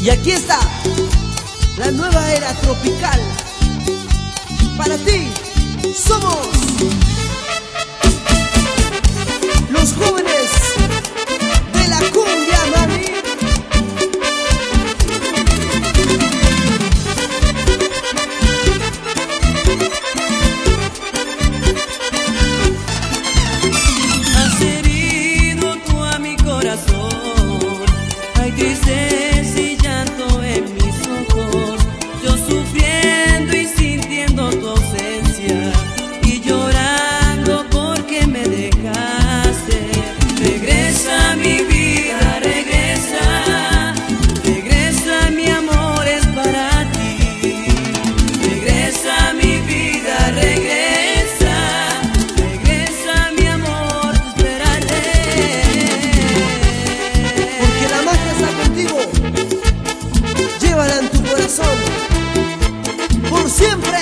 Y aquí está la nueva era tropical. Para ti somos los jóvenes de la cumbia, mami. Has herido tú a mi corazón, hay tristeza y llanto en mis ojos, yo sufriendo y sintiendo tu ausencia y llorando porque me dejaste. Regresa mi vida, regresa, regresa, mi amor es para ti. Regresa mi vida, regresa, regresa, mi amor, te esperaré. Porque la magia está contigo, llévala en tu corazón por siempre.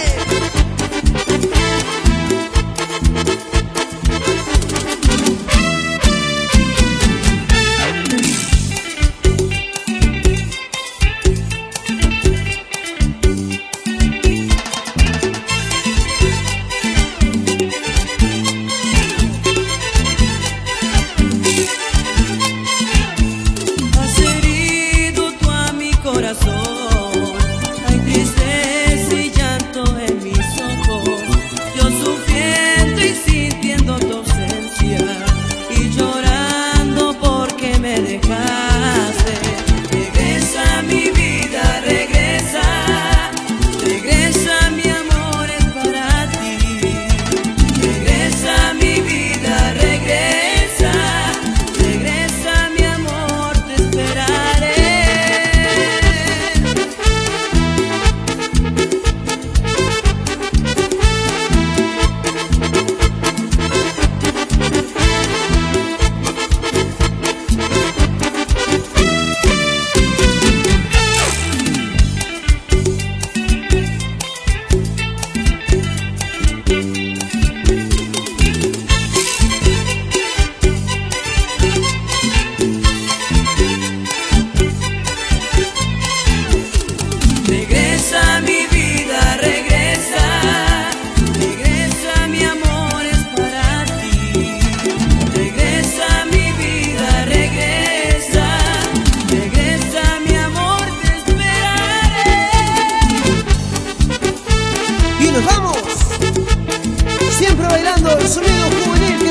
Has herido tú a mi corazón, hay tristeza y llanto en mis ojos, yo sufriendo y sintiendo tu ausencia y llorando porque me dejaste. Regresa mi vida, regresa, regresa, mi amor es para ti. Regresa mi vida, regresa, regresa, mi amor, te esperaré. Regresa mi vida, regresa, regresa, mi amor es para ti. Regresa mi vida, regresa, regresa, mi amor, te esperaré. Y nos vamos, siempre bailando el sonido juvenil.